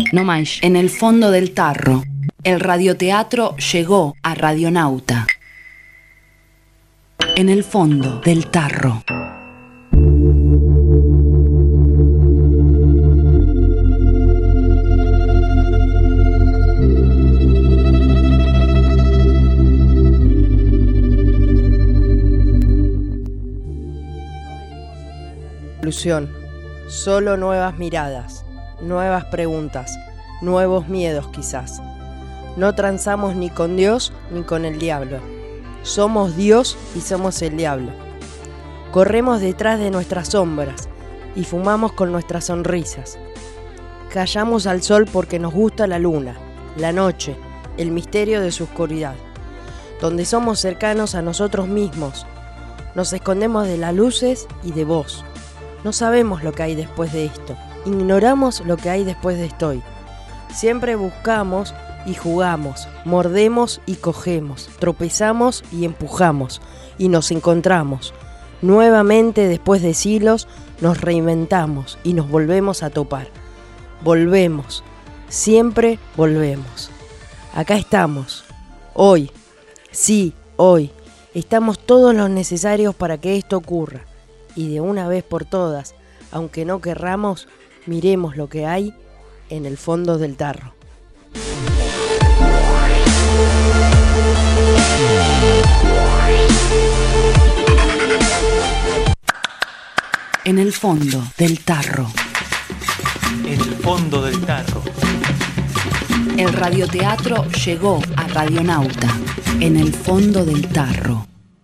no más. En el fondo del tarro, el radioteatro llegó a Radionauta. En el fondo del tarro. Solo nuevas miradas, nuevas preguntas, nuevos miedos quizás. No transamos ni con Dios ni con el diablo. Somos Dios y somos el diablo. Corremos detrás de nuestras sombras y fumamos con nuestras sonrisas. Callamos al sol porque nos gusta la luna, la noche, el misterio de su oscuridad. Donde somos cercanos a nosotros mismos, nos escondemos de las luces y de vos. No sabemos lo que hay después de esto, ignoramos lo que hay después de estoy. Siempre buscamos y jugamos, mordemos y cogemos, tropezamos y empujamos, y nos encontramos. Nuevamente, después de siglos, nos reinventamos y nos volvemos a topar. Volvemos, siempre volvemos. Acá estamos, hoy, sí, hoy, estamos todos los necesarios para que esto ocurra. Y de una vez por todas, aunque no querramos, miremos lo que hay en el fondo del tarro. En el fondo del tarro. En el fondo del tarro. El radioteatro llegó a Radionauta. En el fondo del tarro.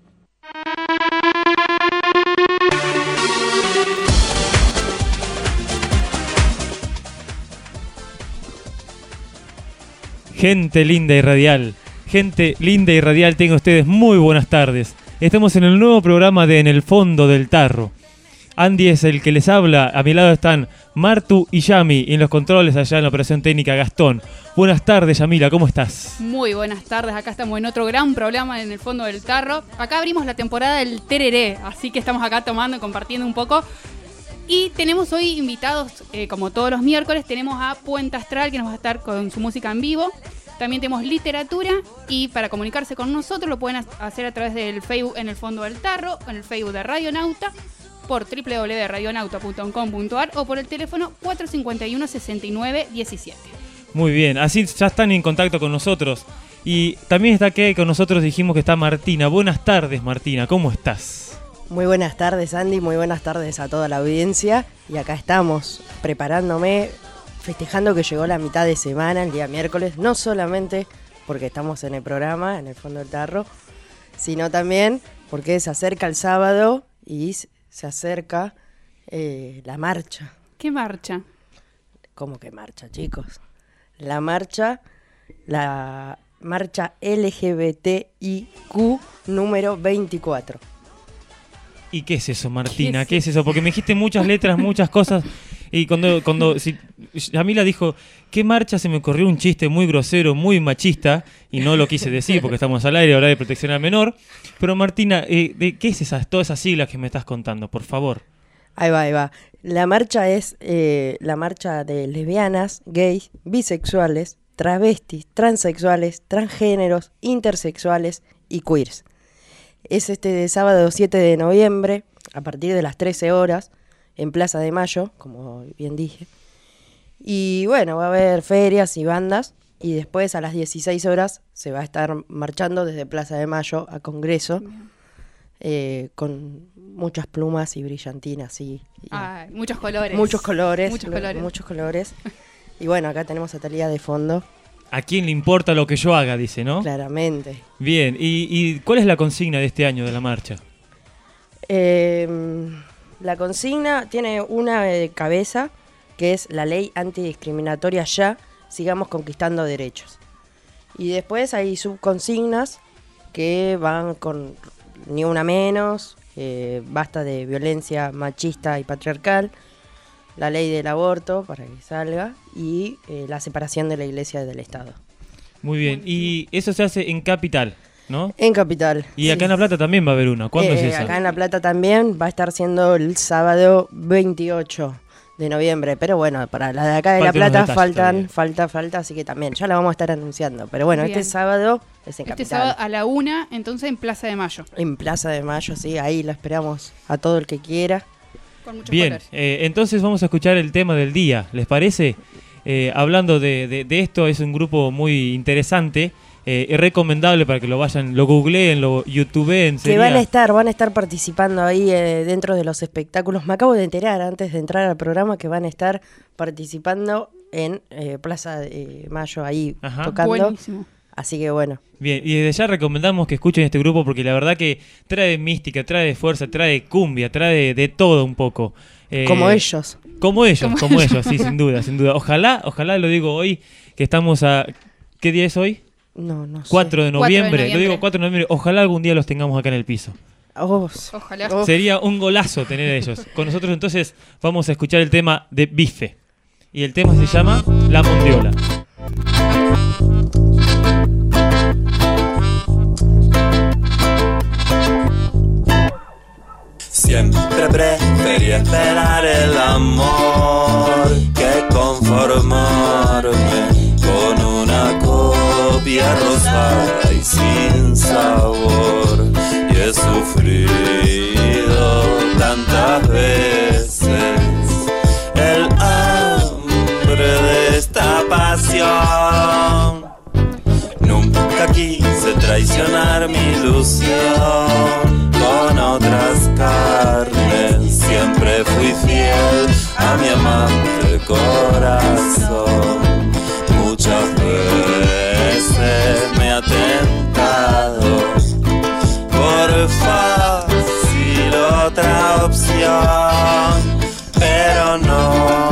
Gente linda y radial, tengan ustedes muy buenas tardes. Estamos en el nuevo programa de En el fondo del tarro. Andy es el que les habla, a mi lado están Martu y Yami, y en los controles allá en la operación técnica Gastón. Buenas tardes, Yamila, ¿cómo estás? Muy buenas tardes, acá estamos en otro gran programa en el fondo del tarro. Acá abrimos la temporada del tereré, así que estamos acá tomando y compartiendo un poco. Y tenemos hoy invitados, como todos los miércoles, tenemos a Puente Astral, que nos va a estar con su música en vivo. También tenemos literatura, y para comunicarse con nosotros lo pueden hacer a través del Facebook En el fondo del tarro, en el Facebook de Radionauta, por www.radionauta.com.ar o por el teléfono 451-6917. Muy bien, así ya están en contacto con nosotros. Y también está aquí con nosotros, dijimos que está Martina. Buenas tardes, Martina, ¿cómo estás? Muy buenas tardes, Andy, muy buenas tardes a toda la audiencia. Y acá estamos, preparándome, festejando que llegó la mitad de semana, el día miércoles. No solamente porque estamos en el programa, en el fondo del tarro, sino también porque se acerca el sábado y se acerca la marcha. ¿Qué marcha? ¿Cómo que marcha, chicos? La marcha LGBTIQ número 24. ¿Y qué es eso, Martina? ¿Qué es eso? Porque me dijiste muchas letras, muchas cosas. Y cuando Yamila dijo, ¿qué marcha? Se me ocurrió un chiste muy grosero, muy machista. Y no lo quise decir porque estamos al aire, hablar de protección al menor. Pero Martina, ¿qué es todas esas siglas que me estás contando? Por favor. Ahí va. La marcha es la marcha de lesbianas, gays, bisexuales, travestis, transexuales, transgéneros, intersexuales y queers. Es de sábado 7 de noviembre, a partir de las 13 horas, en Plaza de Mayo, como bien dije. Y bueno, va a haber ferias y bandas, y después a las 16 horas se va a estar marchando desde Plaza de Mayo a Congreso, con muchas plumas y brillantinas. Muchos colores. Muchos colores. Y bueno, acá tenemos a Thalía de fondo. ¿A quién le importa lo que yo haga? Dice, ¿no? Claramente. Bien, ¿y cuál es la consigna de este año de la marcha? La consigna tiene una cabeza, que es la ley antidiscriminatoria ya, sigamos conquistando derechos. Y después hay subconsignas que van con ni una menos, basta de violencia machista y patriarcal, la ley del aborto para que salga y la separación de la iglesia y del Estado. Muy bien, y eso se hace en Capital, ¿no? En Capital. Y acá en La Plata también va a haber una. ¿Cuándo es esa? Acá en La Plata también va a estar siendo el sábado 28 de noviembre. Pero bueno, para la de acá de La Faltan unos Plata detalles falta, así que también ya la vamos a estar anunciando. Pero bueno, Bien. este sábado es en Este Capital. sábado a la 1, entonces en Plaza de Mayo. En Plaza de Mayo, sí, ahí la esperamos a todo el que quiera. Con muchos Bien, colores. entonces vamos a escuchar el tema del día, ¿les parece? Hablando de esto, es un grupo muy interesante, es recomendable para que lo vayan, lo googleen, lo youtubeen. Que van a estar participando ahí dentro de los espectáculos. Me acabo de enterar antes de entrar al programa que van a estar participando en Plaza de Mayo ahí Ajá. tocando. Buenísimo. Así que bueno, Bien, y desde ya recomendamos que escuchen este grupo porque la verdad que trae mística, trae fuerza, trae cumbia, trae de todo un poco. como ellos. Como ellos, sí, sin duda, sin duda. Ojalá lo digo hoy, que estamos a... ¿Qué día es hoy? No sé. 4 de noviembre. Lo digo noviembre. 4 de noviembre. Ojalá algún día los tengamos acá en el piso. Ojalá. Oh. Sería un golazo tener a ellos. Con nosotros entonces vamos a escuchar el tema de Bife. Y el tema se llama La Mondiola. Siempre preferí esperar el amor que conformarme con una copia rosada y sin sabor. Y he sufrido tantas veces el hambre de esta pasión. Nunca quise traicionar mi ilusión con otras carnes. Siempre fui fiel a mi amante corazón. Muchas veces me ha tentado por fácil otra opción, pero no.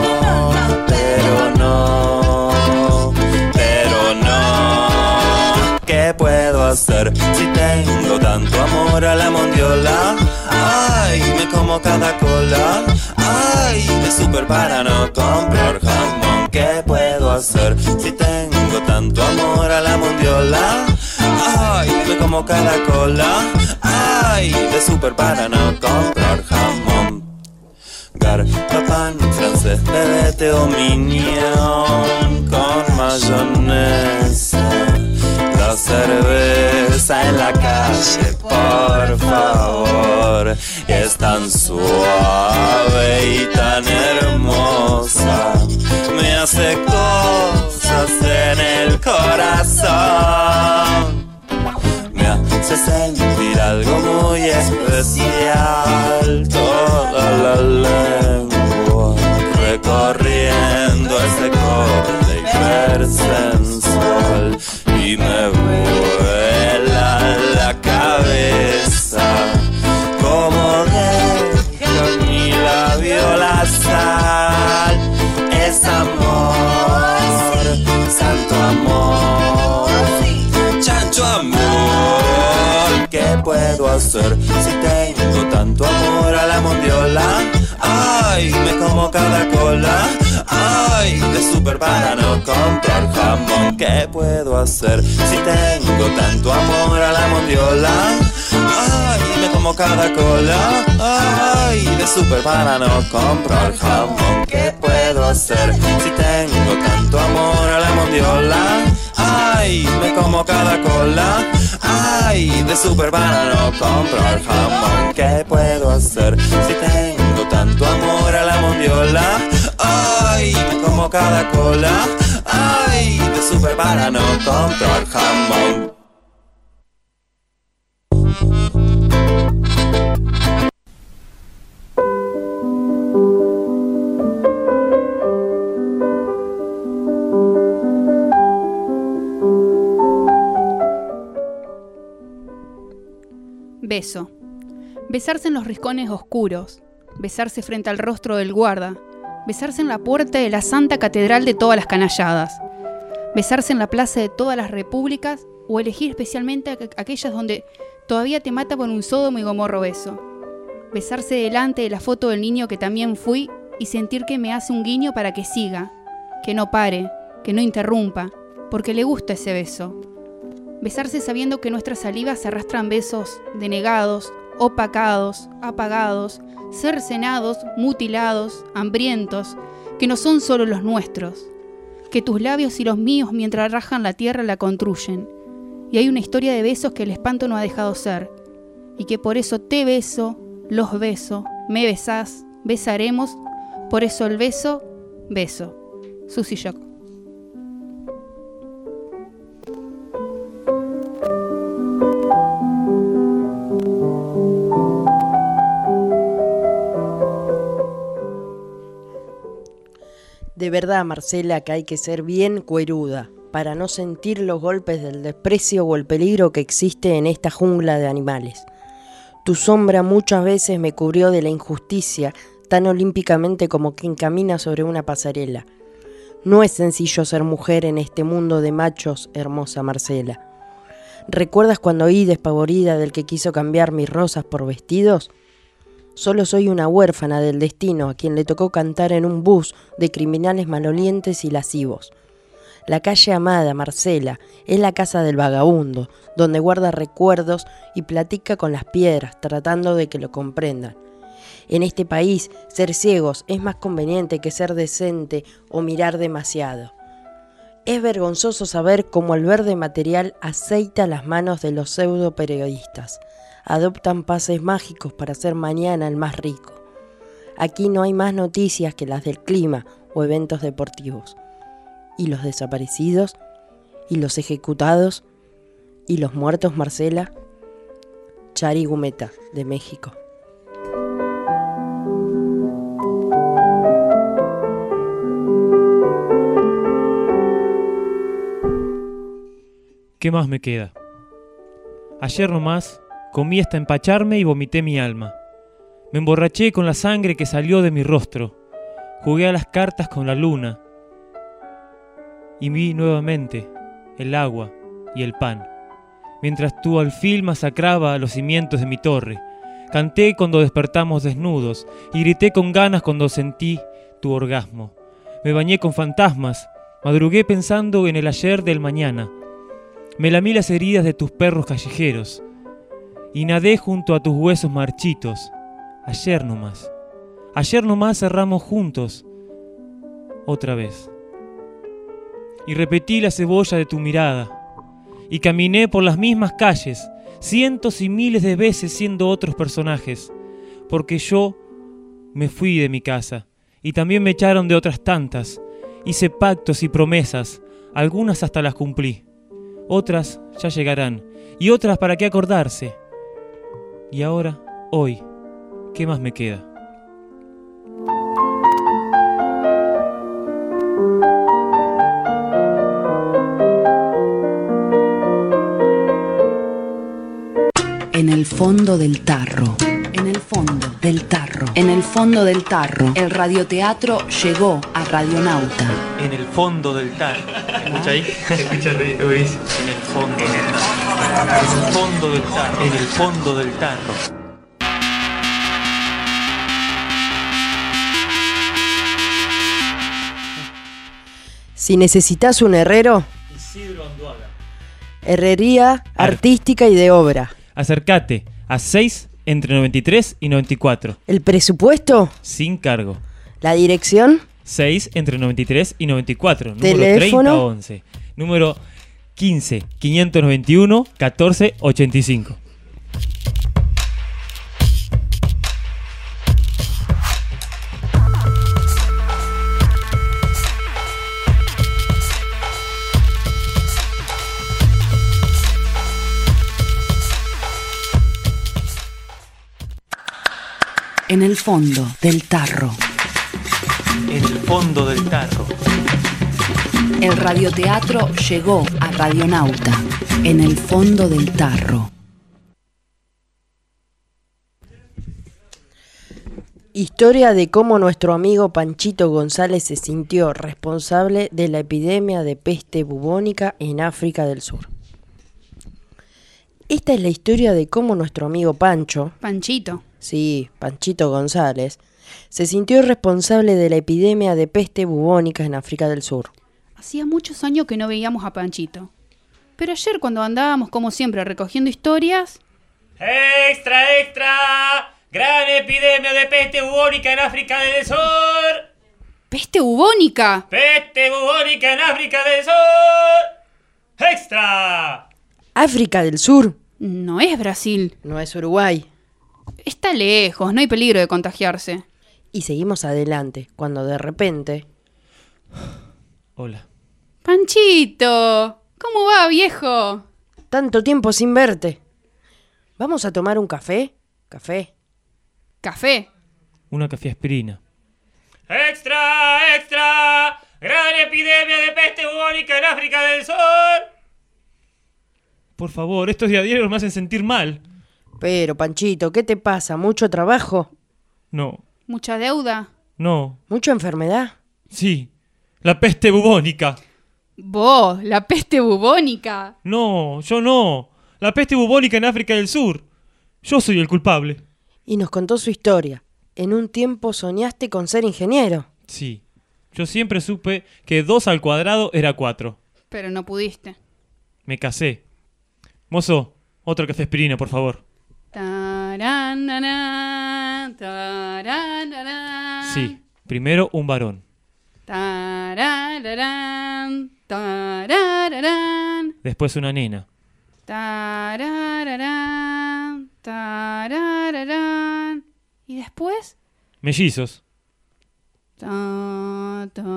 ¿Qué puedo hacer si tengo tanto amor a la mondiola? Ay, me como cada cola. Ay, me super para no comprar jamón. ¿Qué puedo hacer si tengo tanto amor a la mondiola? Ay, me como cada cola. Ay, me super para no comprar jamón. Garpa, pan francés, bebete o mignon con mayonesa. La cerveza en la calle, por favor. Es tan suave y tan hermosa. Me hace cosas en el corazón. Me hace sentir algo muy especial. Toda la lengua recorriendo ese corte hipersensual. Y me vuela la cabeza como dejo en mi labio la sal. Es amor, santo amor, chancho amor. ¿Qué puedo hacer si tengo tanto amor a la mondiola? Ay, me como cada cola. Ay, de super para no comprar jamón. ¿Qué puedo hacer si tengo tanto amor a la mondiola? Ay, me como cada cola. Ay, de super para no comprar jamón. ¿Qué puedo hacer si tengo tanto amor a la mondiola? Ay, me como cada cola. Ay, de super para no comprar jamón. ¿Qué puedo hacer si tengo tanto amor a la mondiola? Ay, me como cada cola. Ay, de super para no comprar jamón. Beso. Besarse en los rincones oscuros. Besarse frente al rostro del guarda. Besarse en la puerta de la Santa Catedral de todas las canalladas. Besarse en la plaza de todas las repúblicas o elegir especialmente aquellas donde todavía te mata por un sódomo y gomorro beso. Besarse delante de la foto del niño que también fui y sentir que me hace un guiño para que siga, que no pare, que no interrumpa, porque le gusta ese beso. Besarse sabiendo que nuestras salivas arrastran besos denegados opacados, apagados, cercenados, mutilados, hambrientos, que no son solo los nuestros, que tus labios y los míos mientras rajan la tierra la construyen, y hay una historia de besos que el espanto no ha dejado ser, y que por eso te beso, los beso, me besás, besaremos, por eso el beso, beso. Susy Shock. De verdad, Marcela, que hay que ser bien cueruda para no sentir los golpes del desprecio o el peligro que existe en esta jungla de animales. Tu sombra muchas veces me cubrió de la injusticia tan olímpicamente como quien camina sobre una pasarela. No es sencillo ser mujer en este mundo de machos, hermosa Marcela. ¿Recuerdas cuando oí despavorida del que quiso cambiar mis rosas por vestidos? Solo soy una huérfana del destino a quien le tocó cantar en un bus de criminales malolientes y lascivos. La calle amada, Marcela, es la casa del vagabundo, donde guarda recuerdos y platica con las piedras, tratando de que lo comprendan. En este país, ser ciegos es más conveniente que ser decente o mirar demasiado. Es vergonzoso saber cómo el verde material aceita las manos de los pseudo periodistas. Adoptan pases mágicos para ser mañana el más rico. Aquí no hay más noticias que las del clima o eventos deportivos. ¿Y los desaparecidos? ¿Y los ejecutados? ¿Y los muertos, Marcela? Chari Gumeta, de México. ¿Qué más me queda? Ayer nomás comí hasta empacharme y vomité mi alma. Me emborraché con la sangre que salió de mi rostro. Jugué a las cartas con la luna. Y vi nuevamente el agua y el pan. Mientras tu alfil masacraba los cimientos de mi torre. Canté cuando despertamos desnudos y grité con ganas cuando sentí tu orgasmo. Me bañé con fantasmas, madrugué pensando en el ayer del mañana. Me lamí las heridas de tus perros callejeros y nadé junto a tus huesos marchitos. Ayer nomás cerramos juntos otra vez. Y repetí la cebolla de tu mirada y caminé por las mismas calles, cientos y miles de veces siendo otros personajes, porque yo me fui de mi casa y también me echaron de otras tantas. Hice pactos y promesas, algunas hasta las cumplí. Otras ya llegarán, y otras para qué acordarse. Y ahora, hoy, ¿qué más me queda? En el fondo del tarro. En el fondo del tarro. En el fondo del tarro. El radioteatro llegó a Radionauta. En el fondo del tarro. ¿Escucha ahí? ¿Escucha ahí? En el fondo del tarro. En el fondo del tarro. En el fondo del tarro. Si necesitas un herrero, Isidro Anduaga. herrería artística y de obra. Acércate a 6 entre 93 y 94. ¿El presupuesto? Sin cargo. ¿La dirección? 6 entre 93 y 94. Número ¿Teléfono? 3011. Número 15 591 14 85. En el fondo del tarro. En el fondo del tarro. El radioteatro llegó a Radionauta. En el fondo del tarro. Historia de cómo nuestro amigo Panchito González se sintió responsable de la epidemia de peste bubónica en África del Sur. Esta es la historia de cómo nuestro amigo Panchito. Sí, Panchito González, se sintió responsable de la epidemia de peste bubónica en África del Sur. Hacía muchos años que no veíamos a Panchito. Pero ayer cuando andábamos como siempre recogiendo historias, ¡Extra, extra! ¡Gran epidemia de peste bubónica en África del Sur! ¡Peste bubónica! ¡Peste bubónica en África del Sur! ¡Extra! África del Sur. No es Brasil. No es Uruguay. Está lejos, no hay peligro de contagiarse. Y seguimos adelante, cuando de repente... Hola. Panchito, ¿cómo va, viejo? Tanto tiempo sin verte. ¿Vamos a tomar un café? Café. Café. Una cafeaspirina. ¡Extra, extra! ¡Gran epidemia de peste bubónica en África del Sur! Por favor, estos días diarios me hacen sentir mal. Pero, Panchito, ¿qué te pasa? ¿Mucho trabajo? No, ¿Mucha deuda? no, ¿Mucha enfermedad? sí. La peste bubónica. Vos, la peste bubónica. No, yo no. La peste bubónica en África del Sur. Yo soy el culpable. Y nos contó su historia. En un tiempo soñaste con ser ingeniero. Sí. Yo siempre supe que 2 al cuadrado era 4. Pero no pudiste. Me casé. Mozo, otro cafeaspirina, por favor. Taranana, taranana. Sí. Primero un varón. Tarararán, tarararán, Después una nena. tarararán, tarararán. ¿Y después? Mellizos. Ta, ta.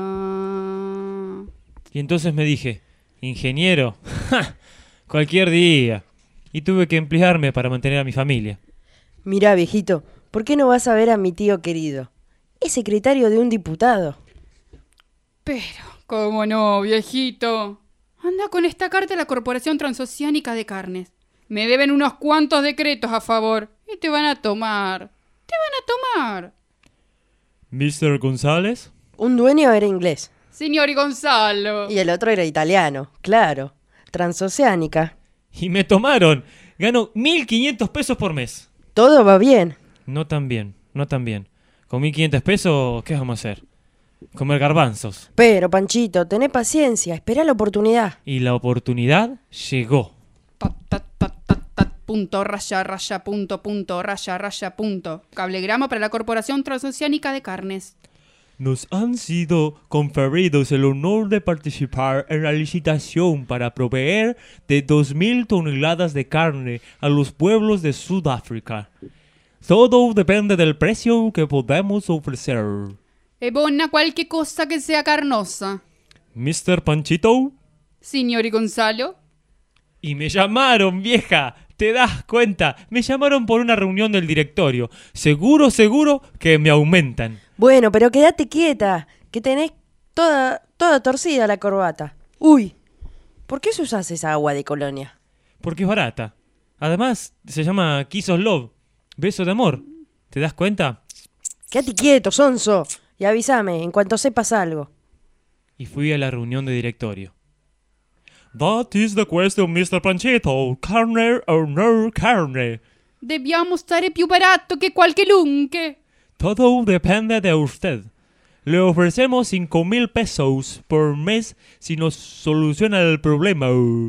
Y entonces me dije, ingeniero, ¡ja! Cualquier día. Y tuve que emplearme para mantener a mi familia. Mirá, viejito, ¿por qué no vas a ver a mi tío querido? Es secretario de un diputado. Pero, ¿cómo no, viejito? Anda con esta carta a la Corporación Transoceánica de Carnes. Me deben unos cuantos decretos a favor. Y te van a tomar. Te van a tomar. ¿Mr. González? Un dueño era inglés Señor Gonzalo. y el otro era italiano, claro. Transoceánica. Y me tomaron. Gano 1.500 pesos por mes. Todo va bien. No tan bien, no tan bien. Con 1.500 pesos, ¿qué vamos a hacer? Comer garbanzos. Pero, Panchito, tené paciencia, espera la oportunidad. Y la oportunidad llegó. Tat, tat, tat, tat, tat, punto, raya, raya, punto, raya, raya, punto. Cablegrama para la Corporación Transoceánica de Carnes. Nos han sido conferidos el honor de participar en la licitación para proveer de 2.000 toneladas de carne a los pueblos de Sudáfrica. Todo depende del precio que podemos ofrecer. Es buena cualquier cosa que sea carnosa. Mr. Panchito. Señor Gonzalo. Y me llamaron, vieja. ¿Te das cuenta? Me llamaron por una reunión del directorio. Seguro que me aumentan. Bueno, pero quédate quieta, que tenés toda torcida la corbata. Uy, ¿por qué se usas esa agua de colonia? Porque es barata. Además, se llama Kiss of Love. Beso de amor. ¿Te das cuenta? Quédate quieto, sonso, y avísame en cuanto sepas algo. Y fui a la reunión de directorio. That is the question, Mr. Panchito. Carne or no carne? Dobbiamo stare più barato che qualche lunche. Todo depende de usted. Le ofrecemos 5,000 pesos por mes si nos soluciona el problema.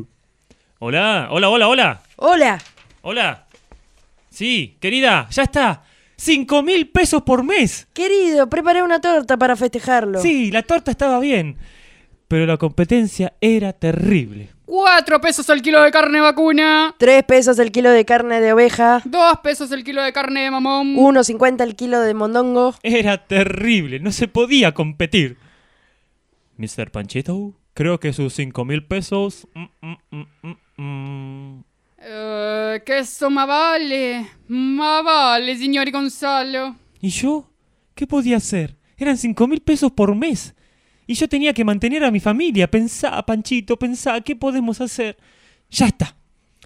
Hola. ¡Hola! Hola. Sí, querida, ya está. 5,000 pesos por mes. Querido, preparé una torta para festejarlo. Sí, la torta estaba bien. Pero la competencia era terrible. 4 pesos el kilo de carne vacuna. 3 pesos el kilo de carne de oveja. 2 pesos el kilo de carne de mamón. 1.50 el kilo de mondongo. Era terrible, no se podía competir. Mr. Panchito, creo que sus 5,000 pesos... Que eso más vale, signor Gonzalo. ¿Y yo? ¿Qué podía hacer? Eran 5,000 pesos por mes. Y yo tenía que mantener a mi familia. Pensá, Panchito, pensá, ¿qué podemos hacer? Ya está.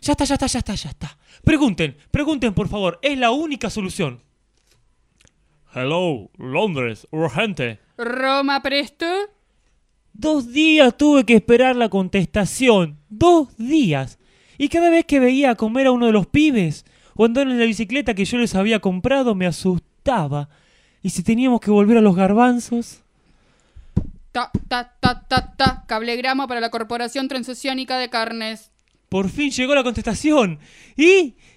Pregunten, por favor. Es la única solución. Hello, Londres, urgente. Roma presto. 2 días tuve que esperar la contestación. 2 días. Y cada vez que veía comer a uno de los pibes o andar en la bicicleta que yo les había comprado, me asustaba. ¿Y si teníamos que volver a los garbanzos? Cablegrama para la Corporación Transoceánica de Carnes. Por fin llegó la contestación. ¿Y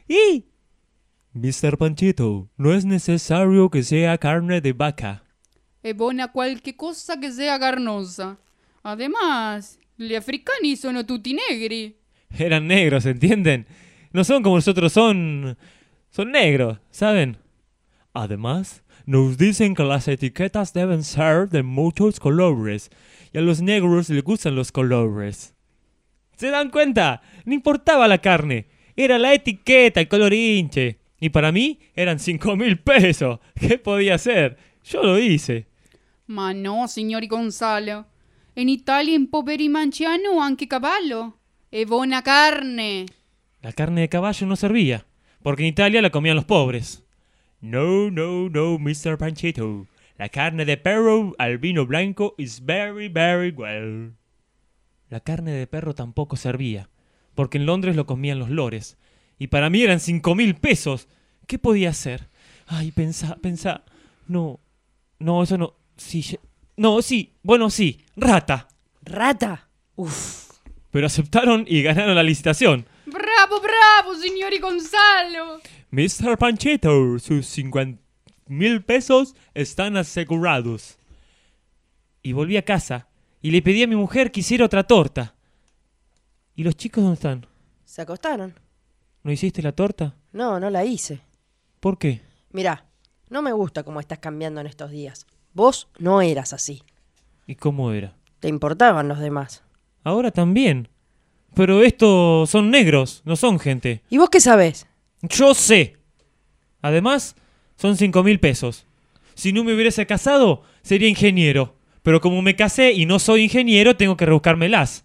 ¡Y! Mr. Panchito, no es necesario que sea carne de vaca. È buona qualche cosa che sea carnosa. Además, gli africani sono tutti negri. Eran negros, ¿entienden? No son como nosotros, son negros, ¿saben? Además, nos dicen que las etiquetas deben ser de muchos colores. Y a los negros les gustan los colores. ¿Se dan cuenta? No importaba la carne. Era la etiqueta, el color hinche. Y para mí eran 5.000 pesos. ¿Qué podía hacer? Yo lo hice. Ma no, signori Gonzalo. In Italia in poveri mangiano anche cavallo. È buona carne. La carne de caballo no servía, porque en Italia la comían los pobres. No, Mr. Panchito. La carne de perro al vino blanco is very, very well. La carne de perro tampoco servía, porque en Londres lo comían los lores. Y para mí eran 5.000 pesos. ¿Qué podía hacer? Ay, pensá. No, eso no. Sí, no, sí, bueno, sí. Rata. ¿Rata? Uf. Pero aceptaron y ganaron la licitación. Bravo, bravo, signori Gonzalo. Mr. Panchito, sus 50.000 pesos están asegurados. Y volví a casa y le pedí a mi mujer que hiciera otra torta. ¿Y los chicos dónde están? ¿Se acostaron? ¿No hiciste la torta? No, no la hice. ¿Por qué? Mirá, no me gusta cómo estás cambiando en estos días. Vos no eras así. ¿Y cómo era? Te importaban los demás. Ahora también. Pero estos son negros, no son gente. ¿Y vos qué sabés? Yo sé. Además, son 5.000 pesos. Si no me hubiese casado, sería ingeniero. Pero como me casé y no soy ingeniero, tengo que rebuscármelas.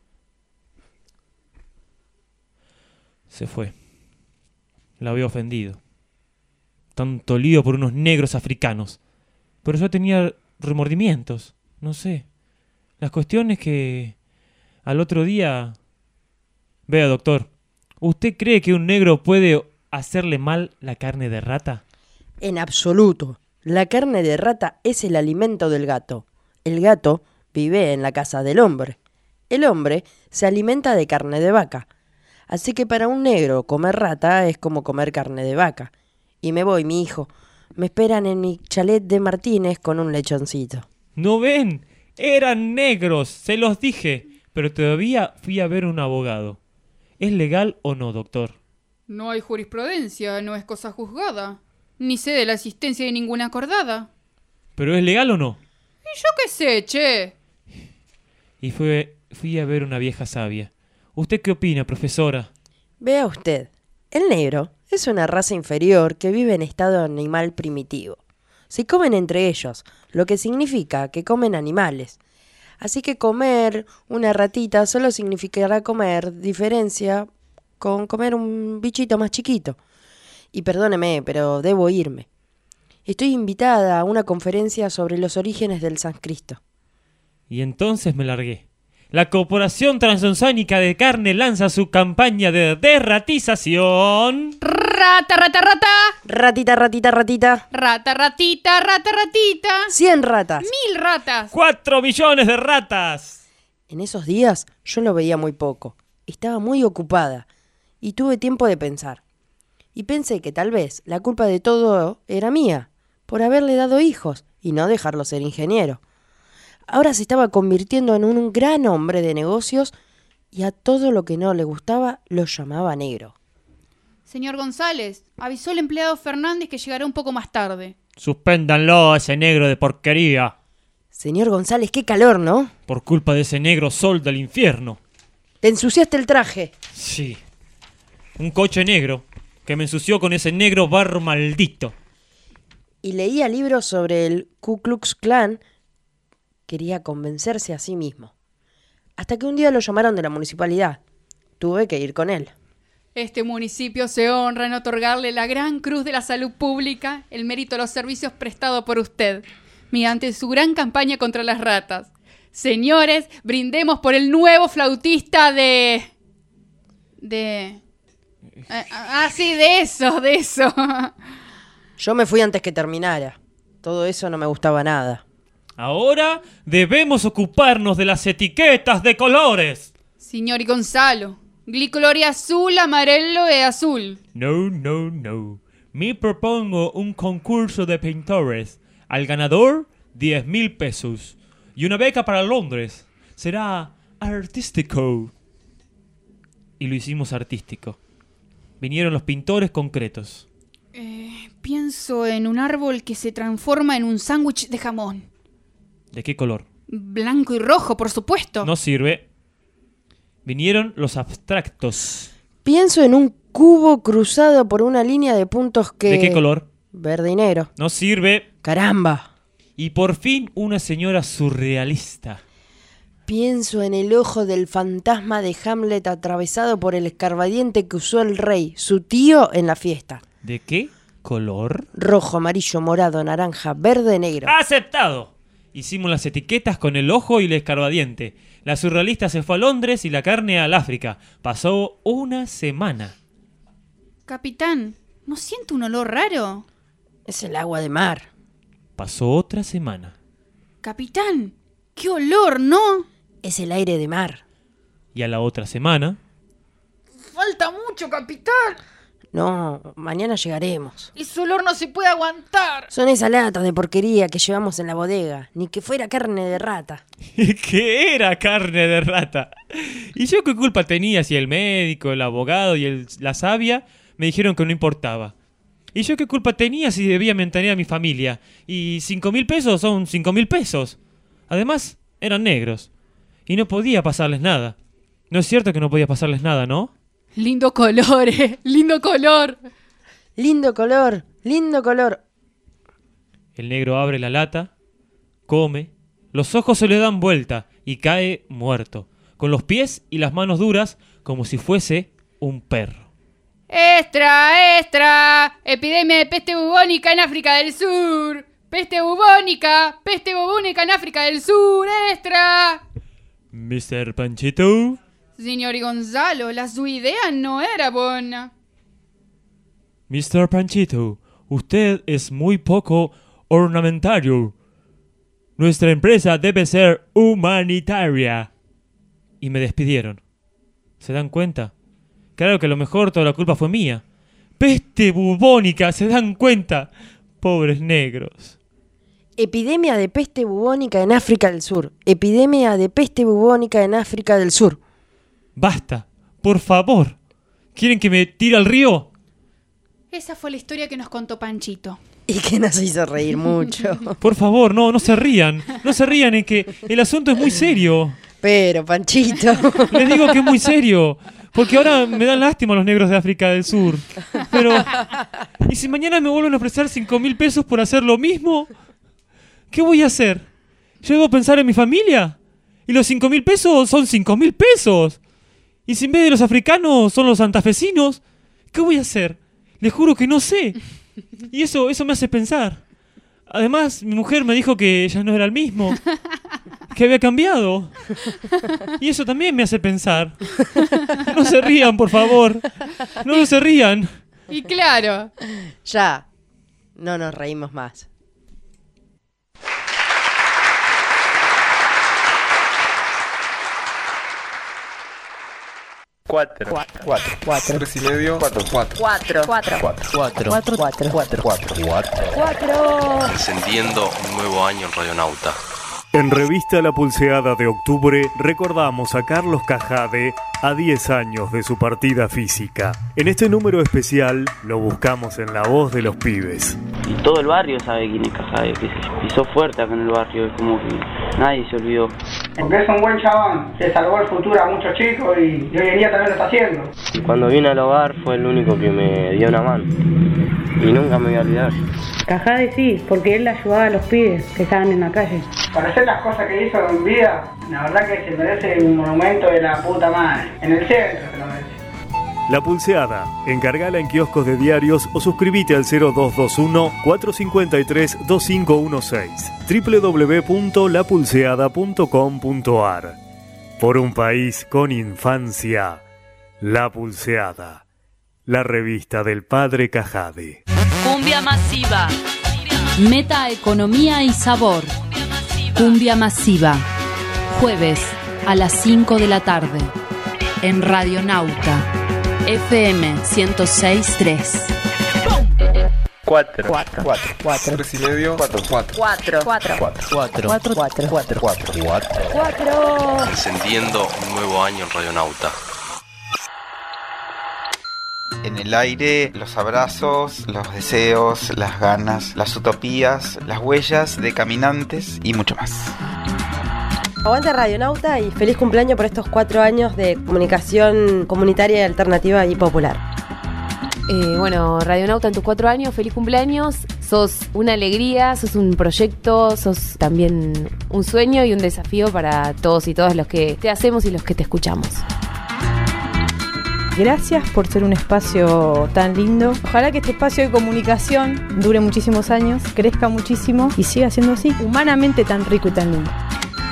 Se fue. La había ofendido. Tanto lío por unos negros africanos. Pero yo tenía remordimientos. No sé. La cuestión es que al otro día... Vea, doctor, ¿usted cree que un negro puede hacerle mal la carne de rata? En absoluto. La carne de rata es el alimento del gato. El gato vive en la casa del hombre. El hombre se alimenta de carne de vaca. Así que para un negro comer rata es como comer carne de vaca. Y me voy, mi hijo. Me esperan en mi chalet de Martínez con un lechoncito. ¿No ven? Eran negros, se los dije. Pero todavía fui a ver un abogado. ¿Es legal o no, doctor? No hay jurisprudencia, no es cosa juzgada. Ni sé de la existencia de ninguna acordada. ¿Pero es legal o no? ¿Y yo qué sé, che? Y fui a ver una vieja sabia. ¿Usted qué opina, profesora? Vea usted, el negro es una raza inferior que vive en estado animal primitivo. Se comen entre ellos, lo que significa que comen animales. Así que comer una ratita solo significará comer diferencia con comer un bichito más chiquito. Y perdóneme, pero debo irme. Estoy invitada a una conferencia sobre los orígenes del sánscrito. Y entonces me largué. La Corporación Transoceánica de Carne lanza su campaña de derratización. Rata, rata, rata. Ratita, ratita, ratita. Rata, ratita, rata, ratita. 100 ratas. 1000 ratas. 4 millones de ratas. En esos días yo lo veía muy poco. Estaba muy ocupada y tuve tiempo de pensar. Y pensé que tal vez la culpa de todo era mía, por haberle dado hijos y no dejarlo ser ingeniero. Ahora se estaba convirtiendo en un gran hombre de negocios y a todo lo que no le gustaba lo llamaba negro. Señor González, avisó el empleado Fernández que llegará un poco más tarde. Suspéndanlo, ese negro de porquería. Señor González, qué calor, ¿no? Por culpa de ese negro sol del infierno. Te ensuciaste el traje. Sí. Un coche negro que me ensució con ese negro barro maldito. Y leía libros sobre el Ku Klux Klan. Quería convencerse a sí mismo. Hasta que un día lo llamaron de la municipalidad. Tuve que ir con él. Este municipio se honra en otorgarle la Gran Cruz de la Salud Pública, el mérito de los servicios prestados por usted, mediante su gran campaña contra las ratas. Señores, brindemos por el nuevo flautista de eso. Yo me fui antes que terminara. Todo eso no me gustaba nada. Ahora debemos ocuparnos de las etiquetas de colores. Señor Gonzalo, Glicolor azul, amarelo e azul. No. Me propongo un concurso de pintores. Al ganador, 10.000 pesos. Y una beca para Londres. Será artístico. Y lo hicimos artístico. Vinieron los pintores concretos. Pienso en un árbol que se transforma en un sándwich de jamón. ¿De qué color? Blanco y rojo, por supuesto. No sirve. Vinieron los abstractos. Pienso en un cubo cruzado por una línea de puntos que... ¿De qué color? Verde y negro. No sirve. ¡Caramba! Y por fin una señora surrealista. Pienso en el ojo del fantasma de Hamlet atravesado por el escarbadiente que usó el rey, su tío, en la fiesta. ¿De qué color? Rojo, amarillo, morado, naranja, verde, negro. ¡Aceptado! Hicimos las etiquetas con el ojo y el escarbadiente. La surrealista se fue a Londres y la carne al África. Pasó una semana. Capitán, ¿no siento un olor raro? Es el agua de mar. Pasó otra semana. Capitán, ¡qué olor!, ¿no? Es el aire de mar. Y a la otra semana... ¡Falta mucho, capitán! No, mañana llegaremos. Ese olor no se puede aguantar. Son esas latas de porquería que llevamos en la bodega. Ni que fuera carne de rata. ¿Qué era carne de rata? ¿Y yo qué culpa tenía si el médico, el abogado y la sabia me dijeron que no importaba? ¿Y yo qué culpa tenía si debía mantener a mi familia? Y 5.000 pesos son 5.000 pesos. Además, eran negros. Y no podía pasarles nada. No es cierto que no podía pasarles nada, ¿no? Lindo color, lindo color. Lindo color, lindo color. El negro abre la lata, come, los ojos se le dan vuelta y cae muerto, con los pies y las manos duras como si fuese un perro. ¡Extra, extra! Epidemia de peste bubónica en África del Sur. Peste bubónica en África del Sur. ¡Extra! Mr. Panchito. Señor Gonzalo, la su idea no era buena. Mr. Panchito, usted es muy poco ornamentario. Nuestra empresa debe ser humanitaria. Y me despidieron. ¿Se dan cuenta? Claro que a lo mejor toda la culpa fue mía. Peste bubónica, ¿se dan cuenta? Pobres negros. Epidemia de peste bubónica en África del Sur. Epidemia de peste bubónica en África del Sur. Basta, por favor. ¿Quieren que me tire al río? Esa fue la historia que nos contó Panchito. Y que nos hizo reír mucho. Por favor, no se rían. No se rían, es que el asunto es muy serio. Pero, Panchito. Les digo que es muy serio. Porque ahora me dan lástima los negros de África del Sur. Pero, ¿y si mañana me vuelven a ofrecer 5.000 pesos por hacer lo mismo? ¿Qué voy a hacer? ¿Yo debo pensar en mi familia? Y los 5.000 pesos son 5.000 pesos. Y si en vez de los africanos son los santafesinos, ¿qué voy a hacer? Les juro que no sé. Y eso me hace pensar. Además, mi mujer me dijo que ya no era el mismo. Que había cambiado. Y eso también me hace pensar. No se rían, por favor. No se rían. Y claro. Ya, no nos reímos más. Cuatro. 3:30. 4. Encendiendo un nuevo año en Radionauta. En Revista La Pulseada de octubre recordamos a Carlos Cajade a 10 años de su partida física. En este número especial lo buscamos en la voz de los pibes. Y todo el barrio sabe quién es Cajade, que se pisó fuerte acá en el barrio, es como que nadie se olvidó. Porque es un buen chabón, le salvó el futuro a muchos chicos y hoy en día también lo está haciendo. Cuando vine al hogar fue el único que me dio una mano y nunca me voy a olvidar. Cajade sí, porque él ayudaba a los pibes que estaban en la calle. Para hacer las cosas que hizo en vida, la verdad que se merece un monumento de la puta madre. En el centro se lo merece. La Pulseada, encargala en kioscos de diarios o suscríbete al 0221-453-2516 www.lapulseada.com.ar. Por un país con infancia, La Pulseada, la revista del padre Cajade. Cumbia masiva. Meta economía y sabor. Cumbia masiva. Jueves a las 5 de la tarde. en Radionauta, FM 106.3. 4. 3,5. 4. Encendiendo un nuevo año en Radionauta. En el aire, los abrazos, los deseos, las ganas, las utopías, las huellas de caminantes y mucho más. Aguante Radionauta y feliz cumpleaños por estos 4 años de comunicación comunitaria, alternativa y popular. Bueno, Radionauta, en tus 4 años, feliz cumpleaños. Sos una alegría, sos un proyecto, sos también un sueño y un desafío para todos y todas los que te hacemos y los que te escuchamos. Gracias por ser un espacio tan lindo. Ojalá que este espacio de comunicación dure muchísimos años, crezca muchísimo y siga siendo así, humanamente tan rico y tan lindo.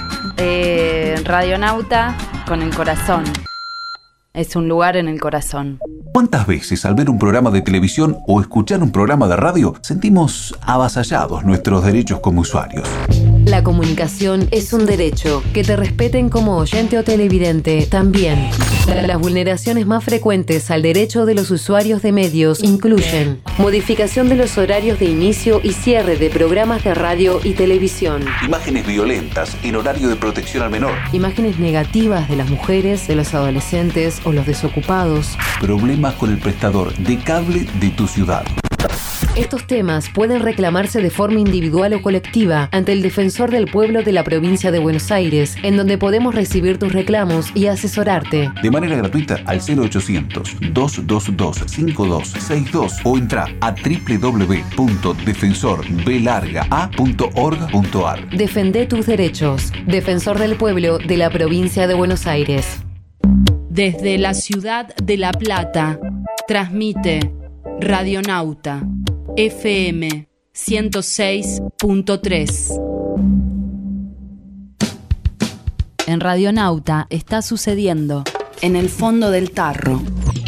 Radionauta con el corazón. Es un lugar en el corazón. ¿Cuántas veces al ver un programa de televisión o escuchar un programa de radio sentimos avasallados nuestros derechos como usuarios? La comunicación es un derecho. Que te respeten como oyente o televidente también. Las vulneraciones más frecuentes al derecho de los usuarios de medios incluyen modificación de los horarios de inicio y cierre de programas de radio y televisión, Imágenes violentas en horario de protección al menor, imágenes negativas de las mujeres, de los adolescentes o los desocupados, problemas con el prestador de cable de tu ciudad. Estos temas pueden reclamarse de forma individual o colectiva ante el Defensor del Pueblo de la Provincia de Buenos Aires, en donde podemos recibir tus reclamos y asesorarte. De manera gratuita al 0800-222-5262 o entra a www.defensorbelargaa.org.ar. Defendé tus derechos. Defensor del Pueblo de la Provincia de Buenos Aires. Desde la ciudad de La Plata, transmite Radionauta, FM 106.3. En Radionauta está sucediendo en el fondo del tarro.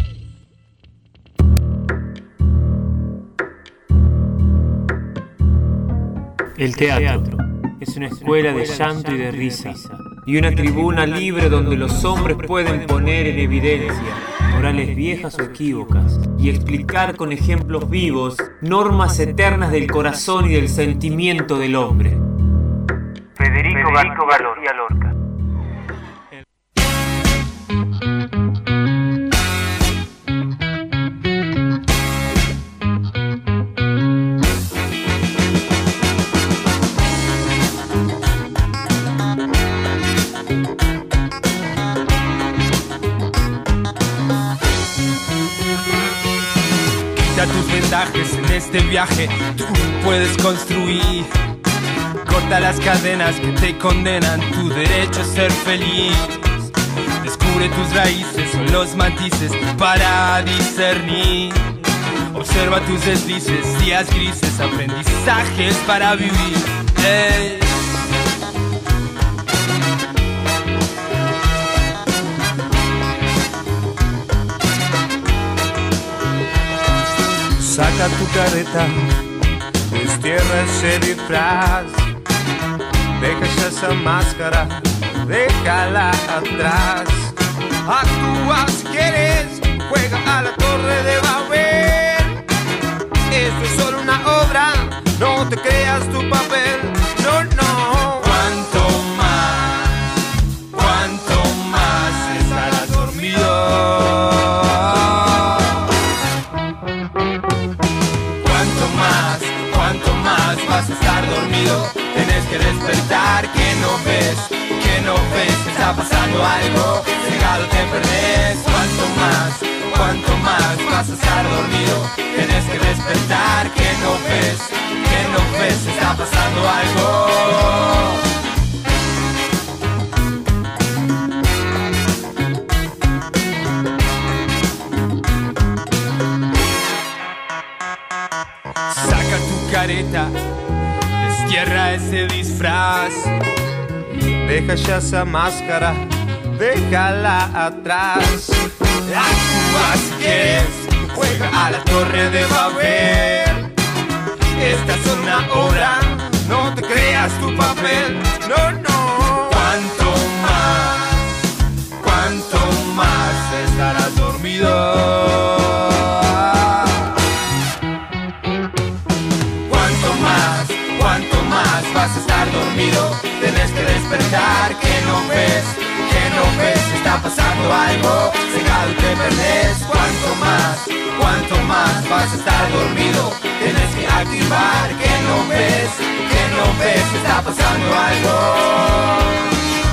El teatro es una escuela de llanto y de risa, y una tribuna libre donde los hombres pueden poner en evidencia morales viejas o equívocas y explicar con ejemplos vivos normas eternas del corazón y del sentimiento del hombre. Federico García Lorca. Tus vendajes en este viaje, tú puedes construir. Corta las cadenas que te condenan, tu derecho a ser feliz. Descubre tus raíces, son los matices para discernir. Observa tus deslices, días grises, aprendizajes para vivir. Hey. Saca tu careta, destierra ese disfraz. Deja ya esa máscara, déjala atrás. Actúa si quieres, juega a la Torre de Babel. Esto es solo una obra, no te creas tu papel. No, no. Cuanto más estarás dormido. Cuanto más vas a estar dormido, tenés que despertar. Que no ves, está pasando algo, cegado te perdés. Cuanto más vas a estar dormido, tenés que despertar. Que no ves, está pasando algo. Saca tu careta, destierra ese disfraz. Deja ya esa máscara, déjala atrás. Actúa si quieres, juega a la Torre de Babel. Esta es una obra, no te creas tu papel. No, no. Cuanto más despertar, que no ves, está pasando algo, cegado te perdés. Cuanto más vas a estar dormido, tienes que activar, que no ves, está pasando algo.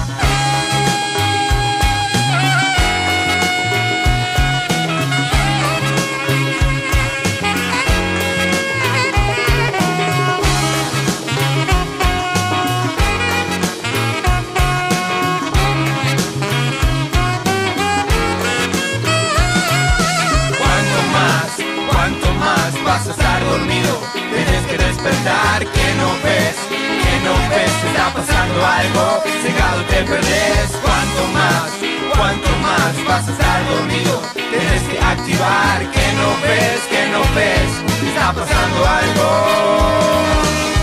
Vas a estar dormido, tienes que despertar, que no ves, está pasando algo, cegado te perdés. Cuanto más vas a estar dormido, tienes que activar, que no ves, está pasando algo.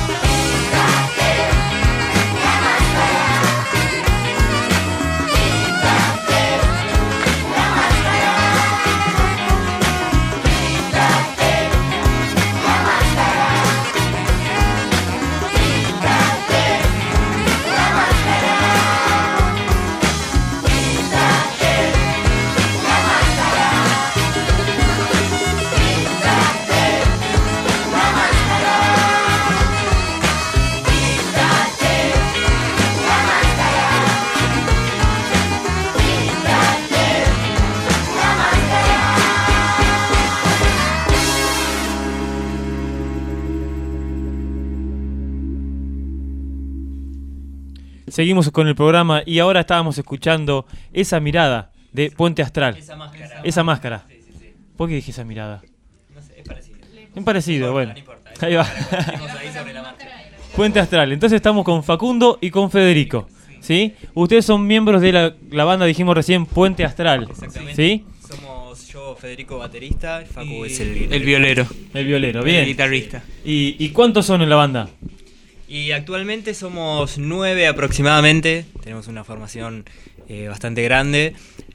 Seguimos con el programa y ahora estábamos escuchando Esa mirada de Puente Astral. Esa máscara. Sí. ¿Por qué dije esa mirada? No sé, es parecido. Es parecido, bueno. No importa. Ahí va. Ahí sobre la marcha. Puente Astral. Entonces estamos con Facundo y con Federico. ¿Sí? Ustedes son miembros de la banda, dijimos recién, Puente Astral. Exactamente. ¿Sí? Somos yo, Federico, baterista, y Facu es el violero. El violero, bien. El guitarrista. ¿Y cuántos son en la banda? Y actualmente somos 9 aproximadamente. Tenemos una formación bastante grande.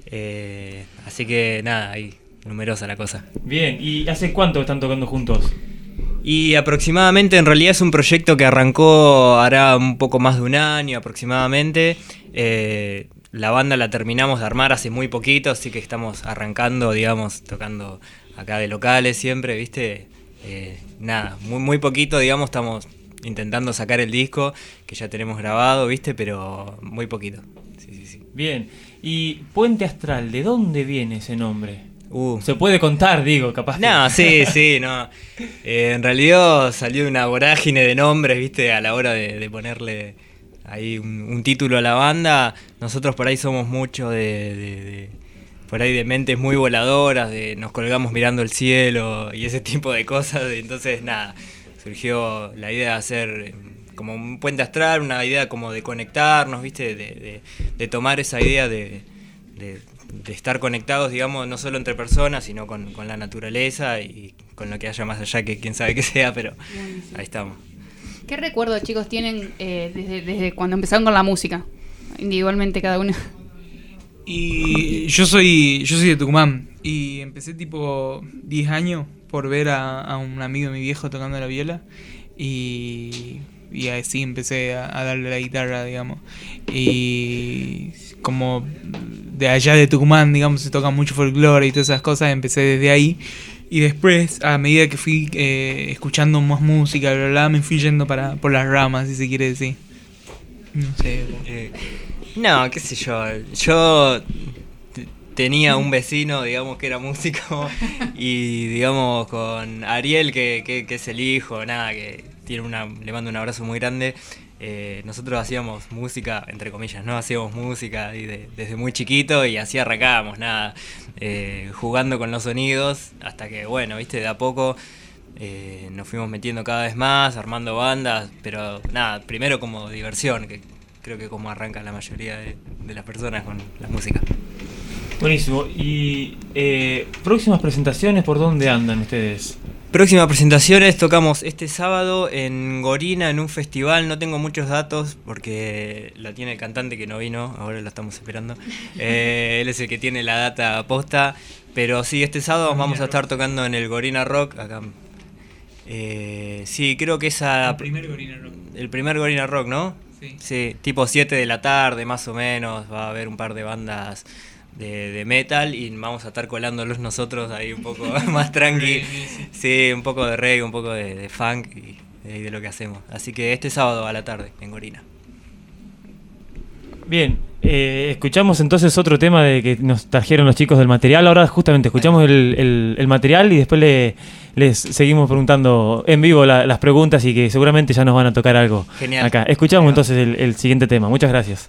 Así que nada, ahí numerosa la cosa. Bien, ¿y hace cuánto están tocando juntos? Y aproximadamente, en realidad es un proyecto que arrancó hará un poco más de un año aproximadamente. La banda la terminamos de armar hace muy poquito, así que estamos arrancando, digamos, tocando acá de locales siempre, ¿viste? Nada, muy poquito, digamos, estamos intentando sacar el disco, que ya tenemos grabado, ¿viste? Pero muy poquito. Sí. Bien, y Puente Astral, ¿de dónde viene ese nombre? Se puede contar, digo, capaz. No, sí, no. En realidad salió una vorágine de nombres, ¿viste? A la hora de ponerle ahí un título a la banda. Nosotros por ahí somos mucho por ahí de mentes muy voladoras, nos colgamos mirando el cielo y ese tipo de cosas. Entonces, nada, surgió la idea de hacer como un puente astral, una idea como de conectarnos, ¿viste? De tomar esa idea de estar conectados, digamos, no solo entre personas, sino con la naturaleza y con lo que haya más allá, que quién sabe qué sea, pero ahí estamos. ¿Qué recuerdos, chicos, tienen desde cuando empezaron con la música? Individualmente cada uno. Y yo soy de Tucumán y empecé tipo 10 años por ver a un amigo de mi viejo tocando la viola y así empecé a darle la guitarra, digamos. Y como de allá de Tucumán, digamos, se toca mucho folclore y todas esas cosas, empecé desde ahí. Y después, a medida que fui escuchando más música, bla, bla, me fui yendo por las ramas, si se quiere decir. No sé. No, qué sé yo. Yo tenía un vecino, digamos, que era músico y, digamos, con Ariel, que es el hijo, nada, que le mando un abrazo muy grande. Nosotros hacíamos música, entre comillas, ¿no? Hacíamos música desde muy chiquito y así arrancábamos, nada, jugando con los sonidos, hasta que, bueno, viste, de a poco nos fuimos metiendo cada vez más, armando bandas, pero nada, primero como diversión, que creo que como arranca la mayoría de las personas con la música. Buenísimo. ¿Y próximas presentaciones por dónde andan ustedes? Próximas presentaciones, tocamos este sábado en Gorina, en un festival. No tengo muchos datos porque la tiene el cantante que no vino, ahora lo estamos esperando. Él es el que tiene la data posta. Pero sí, este sábado vamos a estar tocando en el Gorina Rock acá. Sí, creo que esa... El primer Gorina Rock. El primer Gorina Rock, ¿no? Sí, tipo 7 de la tarde más o menos, va a haber un par de bandas de metal y vamos a estar colándolos nosotros ahí un poco más tranqui. Sí, un poco de reggae, un poco de funk y de lo que hacemos. Así que este sábado a la tarde en Gorina. Bien, escuchamos entonces otro tema de que nos trajeron los chicos del material. Ahora justamente escuchamos el material y después les seguimos preguntando en vivo las preguntas y que seguramente ya nos van a tocar algo. Genial. Acá. Escuchamos entonces el siguiente tema. Muchas gracias.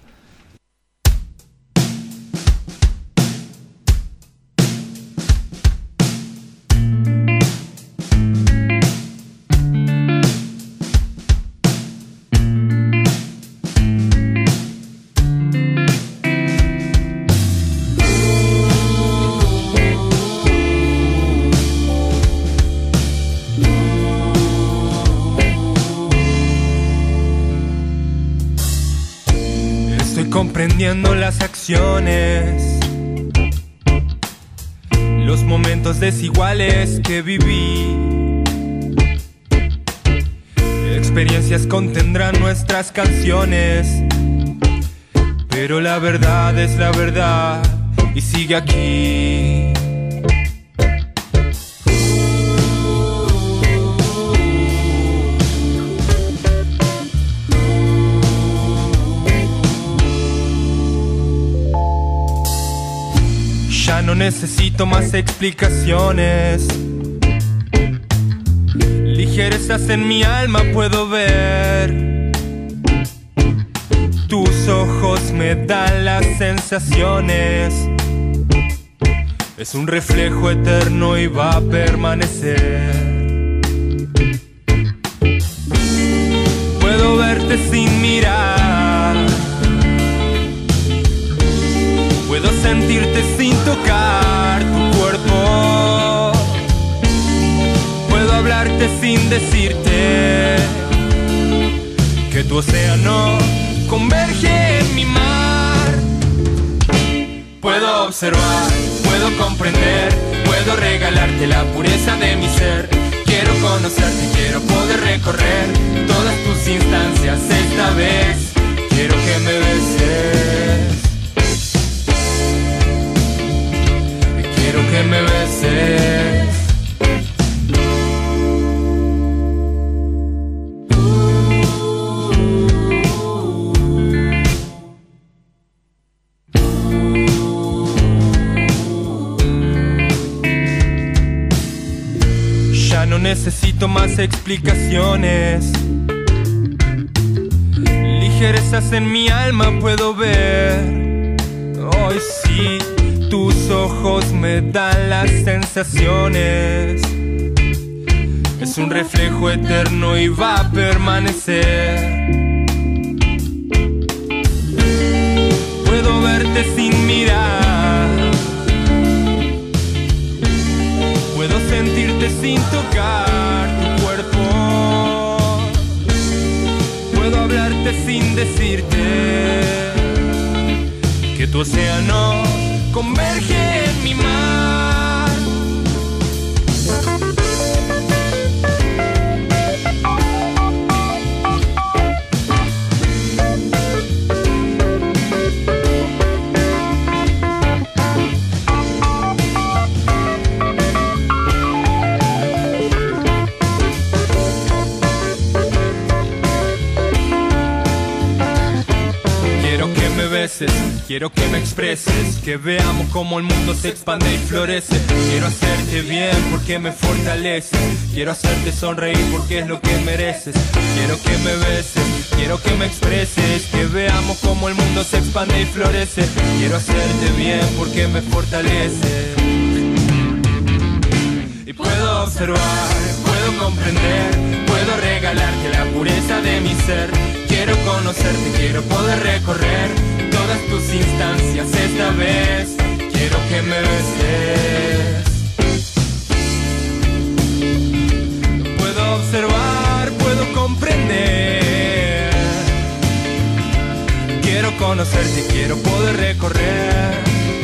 Comprendiendo las acciones, los momentos desiguales que viví, experiencias contendrán nuestras canciones, pero la verdad es la verdad y sigue aquí. Ya no necesito más explicaciones. Ligerezas en mi alma puedo ver. Tus ojos me dan las sensaciones. Es un reflejo eterno y va a permanecer. Puedo verte sin mirar. Puedo sentirte sin tocar tu cuerpo. Puedo hablarte sin decirte que tu océano converge en mi mar. Puedo observar, puedo comprender, puedo regalarte la pureza de mi ser. Quiero conocerte, quiero poder recorrer todas tus instancias esta vez. Quiero que me beses. Quiero que me beses. Ya no necesito más explicaciones. Ligerezas en mi alma puedo ver. Hoy sí. Tus ojos me dan las sensaciones. Es un reflejo eterno y va a permanecer. Puedo verte sin mirar. Puedo sentirte sin tocar tu cuerpo. Puedo hablarte sin decirte que tu océano converge en mi mar. Quiero que me beses, quiero que me expreses, que veamos cómo el mundo se expande y florece. Quiero hacerte bien porque me fortalece. Quiero hacerte sonreír porque es lo que mereces. Quiero que me beses, quiero que me expreses, que veamos cómo el mundo se expande y florece. Quiero hacerte bien porque me fortalece. Y puedo observar, puedo comprender, puedo regalarte la pureza de mi ser. Quiero conocerte, quiero poder recorrer todas tus instancias esta vez. Quiero que me beses. Puedo observar, puedo comprender. Quiero conocerte, quiero poder recorrer.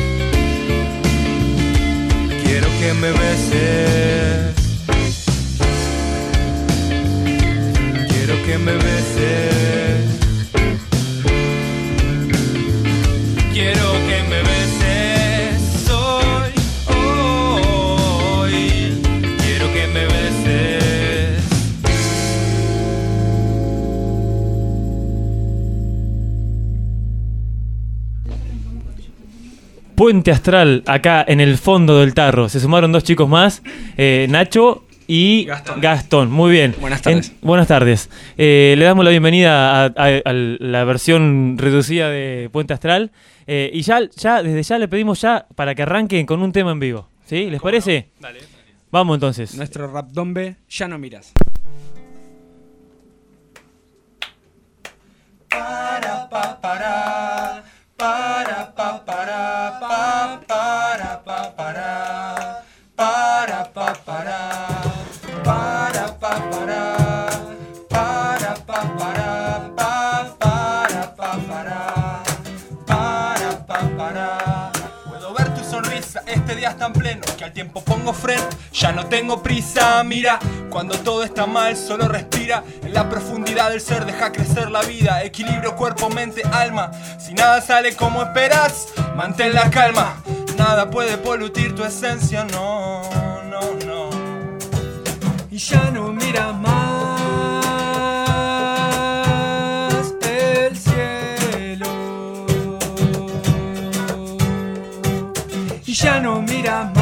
Quiero que me beses. Quiero que me beses. Puente Astral, acá en el fondo del tarro. Se sumaron 2 chicos más, Nacho y Gastón. Muy bien. Buenas tardes. Buenas tardes. Le damos la bienvenida a la versión reducida de Puente Astral. Y ya desde ya le pedimos para que arranquen con un tema en vivo. ¿Sí? ¿Les parece? No? Dale. Vamos entonces. Nuestro rapdombe, Ya no miras. Para pa para, para pa para, pa para pa para, para pa para, para pa para, para pa para, pa para pa para. Puedo ver tu sonrisa, este día es tan pleno que al tiempo pongo freno, ya no tengo prisa. Mira, cuando todo está mal solo respira. En la profundidad del ser deja crecer la vida. Equilibrio cuerpo, mente, alma. Si nada sale como esperas, mantén la calma. Nada puede polutir tu esencia, no, no, no. Y ya no mira más el cielo. Y ya no mira más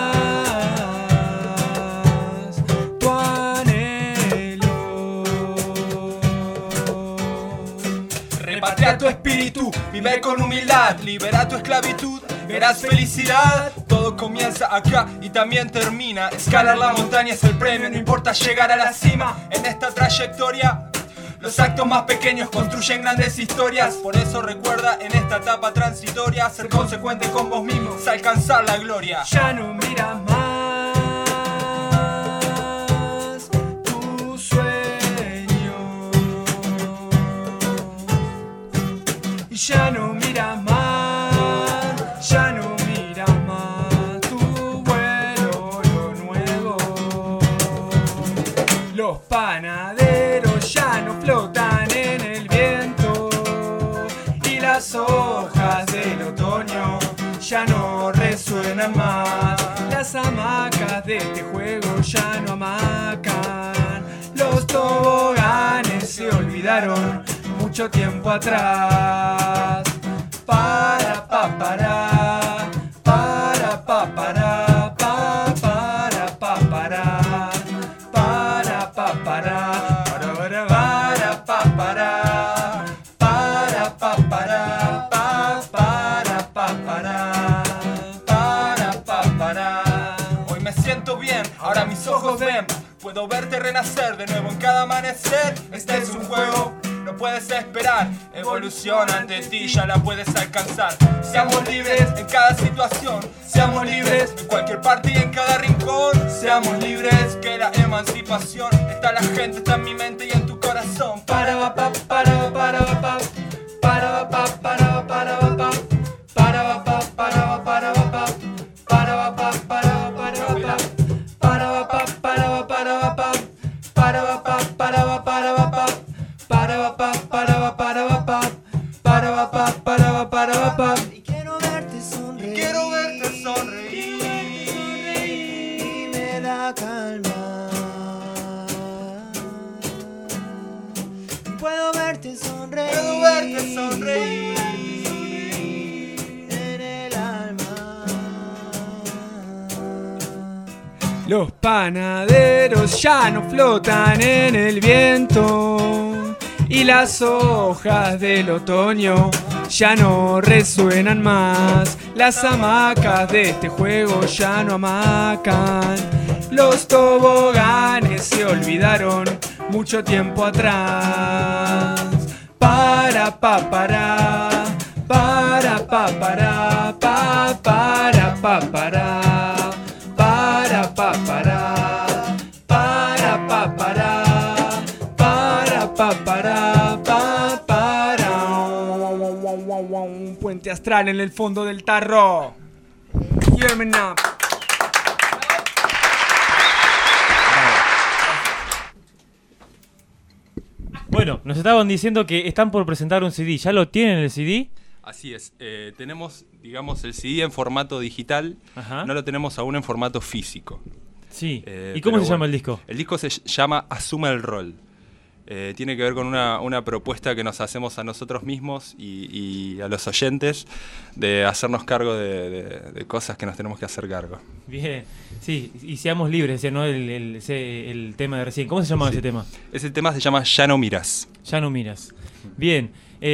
tu anhelo. Repatria tu espíritu, vive con humildad, libera tu esclavitud, verás felicidad. Todo comienza acá y también termina. Escalar la montaña es el premio, no importa llegar a la cima. En esta trayectoria los actos más pequeños construyen grandes historias. Por eso recuerda en esta etapa transitoria ser consecuente con vos mismo, es alcanzar la gloria. Ya no mira más tu sueño. Y ya no mira más, ya no mira más tu vuelo, lo nuevo. Los panaderos ya no flotan en el viento y las hojas del otoño ya no resuenan más. Las hamacas de este juego ya no hamacan. Los toboganes se olvidaron mucho tiempo atrás. Para pa para, para pa para, pa para pa para, para pa para, para pa para, para pa para, pa para pa para. Hoy me siento bien, ahora mis ojos ven. Puedo verte renacer de nuevo en cada amanecer. Este es un juego, no puedes esperar. Evolución ante ti, ya la puedes alcanzar. Seamos libres en cada situación. Seamos libres en cualquier parte y en cada rincón. Seamos libres, que la emancipación está la gente, está en mi mente y en tu corazón. Para pa pa para para pa para pa para para pa para pa para para pa para pa para para pa para pa para para pa para pa para para pa para pa para para pa para pa para para pa. Y quiero verte sonreír, quiero verte sonreír, y me da calma. Puedo verte sonreír, puedo verte sonreír en el alma. Los panaderos ya no flotan en el viento y las hojas del otoño ya no resuenan más. Las hamacas de este juego ya no hamacan. Los toboganes se olvidaron mucho tiempo atrás. Para pa para, para pa para, pa para pa para, para pa para, para pa para, para pa para, pa para. Un puente astral en el fondo del tarro. Hear me now. Bueno, nos estaban diciendo que están por presentar un CD. ¿Ya lo tienen el CD? Así es. Tenemos, digamos, el CD en formato digital. Ajá. No lo tenemos aún en formato físico. Sí. ¿Y cómo se llama el disco? El disco se llama Asume el Rol. tiene que ver con una propuesta que nos hacemos a nosotros mismos y a los oyentes de hacernos cargo de cosas que nos tenemos que hacer cargo. Bien, sí, y seamos libres, ¿no? El tema de recién. ¿Cómo se llamaba ese tema? Ese tema se llama Ya no miras. Ya no miras. Bien.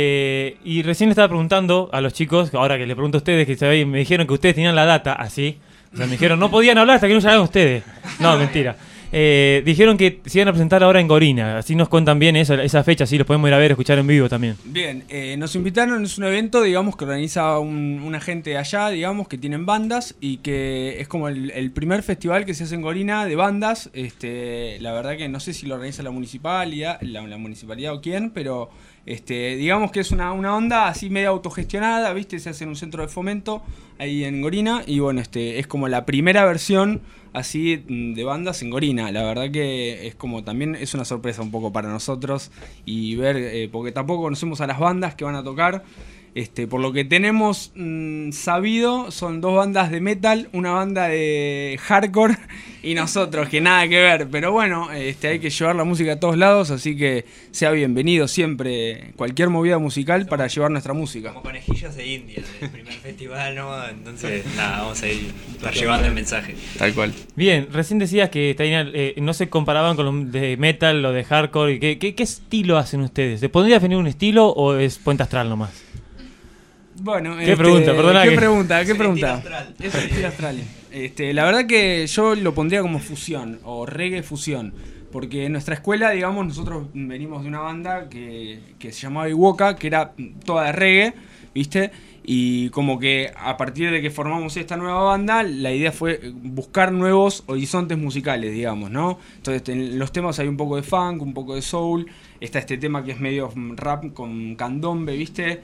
Y recién le estaba preguntando a los chicos, ahora que le pregunto a ustedes, que me dijeron que ustedes tenían la data así. O sea, me dijeron, no podían hablar hasta que no llamaran ustedes. No, mentira. Dijeron que se iban a presentar ahora en Gorina. Así nos cuentan bien esa fecha, así los podemos ir a ver, escuchar en vivo también. Bien, nos invitaron, es un evento, digamos, que organiza una gente de allá, digamos, que tienen bandas y que es como el primer festival que se hace en Gorina de bandas. La verdad que no sé si lo organiza la municipalidad, la municipalidad o quién, pero digamos que es una onda así media autogestionada, ¿viste? Se hace en un centro de fomento ahí en Gorina y bueno, es como la primera versión así de bandas en Gorina. La verdad que es como también es una sorpresa un poco para nosotros y ver, porque tampoco conocemos a las bandas que van a tocar. Por lo que tenemos sabido, son 2 bandas de metal, una banda de hardcore y nosotros, que nada que ver. Pero bueno, hay que llevar la música a todos lados, así que sea bienvenido siempre cualquier movida musical para llevar nuestra música. Como conejillos de India, del primer festival, ¿no? Entonces, nada, vamos a ir llevando el mensaje. Tal cual. Bien, recién decías que no se comparaban con los de metal o de hardcore. ¿Qué estilo hacen ustedes? ¿Se podría definir un estilo o es Puente Astral nomás? Bueno, ¿Qué pregunta? Perdona. ¿Qué pregunta? Es el estilo astral. La verdad que yo lo pondría como fusión o reggae fusión, porque en nuestra escuela, digamos, nosotros venimos de una banda que se llamaba Iwoka, que era toda de reggae, ¿viste? Y como que a partir de que formamos esta nueva banda, la idea fue buscar nuevos horizontes musicales, digamos, ¿no? Entonces en los temas hay un poco de funk, un poco de soul, está este tema que es medio rap con candombe, ¿viste?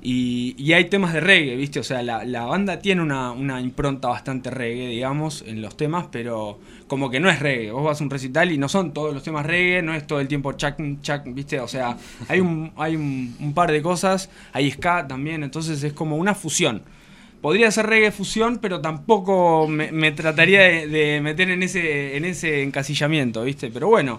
Y hay temas de reggae, ¿viste? O sea, la banda tiene una impronta bastante reggae, digamos, en los temas, pero como que no es reggae. Vos vas a un recital y no son todos los temas reggae, no es todo el tiempo chac, ¿viste? O sea, hay un par de cosas, hay ska también, entonces es como una fusión. Podría ser reggae fusión, pero tampoco me trataría de meter en ese encasillamiento, ¿viste? Pero bueno,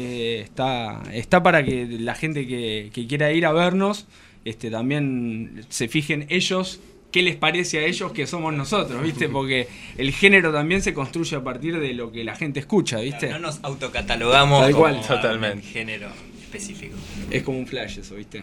está para que la gente que quiera ir a vernos también se fijen ellos qué les parece a ellos que somos nosotros, ¿viste? Porque el género también se construye a partir de lo que la gente escucha, ¿viste? Claro, no nos autocatalogamos tal cual, como totalmente. Un género específico. Es como un flash eso, ¿viste?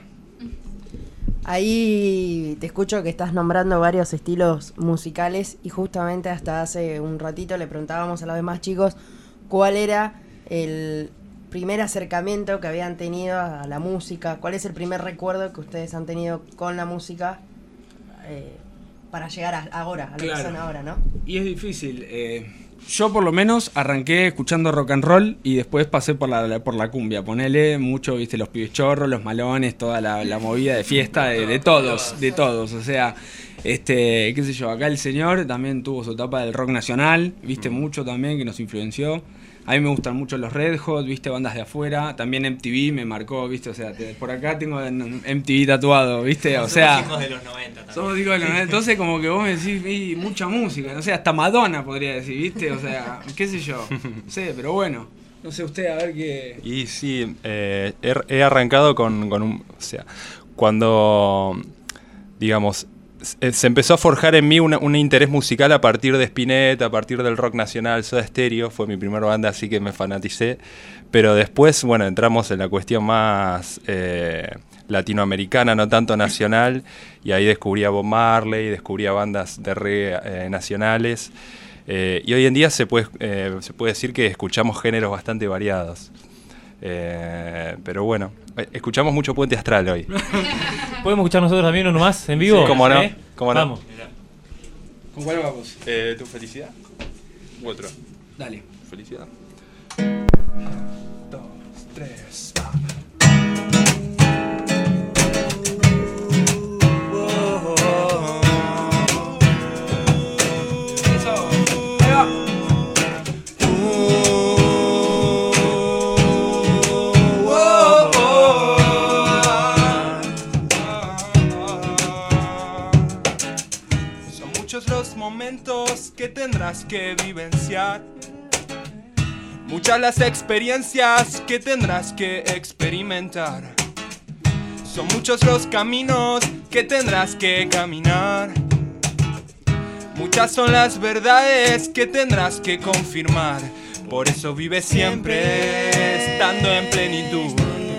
Ahí te escucho que estás nombrando varios estilos musicales y justamente hasta hace un ratito le preguntábamos a los demás chicos cuál era el primer acercamiento que habían tenido a la música, cuál es el primer recuerdo que ustedes han tenido con la música para llegar a lo que son ahora, ¿no? Y es difícil. Yo por lo menos arranqué escuchando rock and roll y después pasé por la cumbia. Ponele mucho, viste, los pibes chorros, los malones, toda la movida de fiesta de todos. O sea, qué sé yo, acá el señor también tuvo su etapa del rock nacional, viste, mucho también que nos influenció. A mí me gustan mucho los Red Hot, viste, bandas de afuera. También MTV me marcó, viste, o sea, por acá tengo MTV tatuado, viste, o sea. Somos hijos de los 90 también. Somos hijos de los 90, entonces como que vos me decís, mucha música, no sé, hasta Madonna podría decir, viste, o sea, qué sé yo. No sé, pero bueno, no sé usted, a ver qué. Y sí, he arrancado con un. O sea, cuando, digamos, se empezó a forjar en mí un interés musical a partir de Spinetta, a partir del rock nacional. Soda Stereo fue mi primera banda, así que me fanaticé. Pero después, bueno, entramos en la cuestión más latinoamericana, no tanto nacional, y ahí descubrí a Bob Marley, descubrí a bandas de reggae nacionales. Y hoy en día se puede decir que escuchamos géneros bastante variados. Pero bueno, escuchamos mucho Puente Astral hoy. ¿Podemos escuchar nosotros también uno más en vivo? Sí, ¿cómo no? ¿Cómo no? Vamos. ¿Con cuál vamos? ¿Tu felicidad? ¿U otro? Dale. Felicidad. 2, 3, va. Momentos que tendrás que vivenciar, Muchas las experiencias que tendrás que experimentar. Son muchos los caminos que tendrás que caminar. Muchas son las verdades que tendrás que confirmar. Por eso vive siempre estando en plenitud.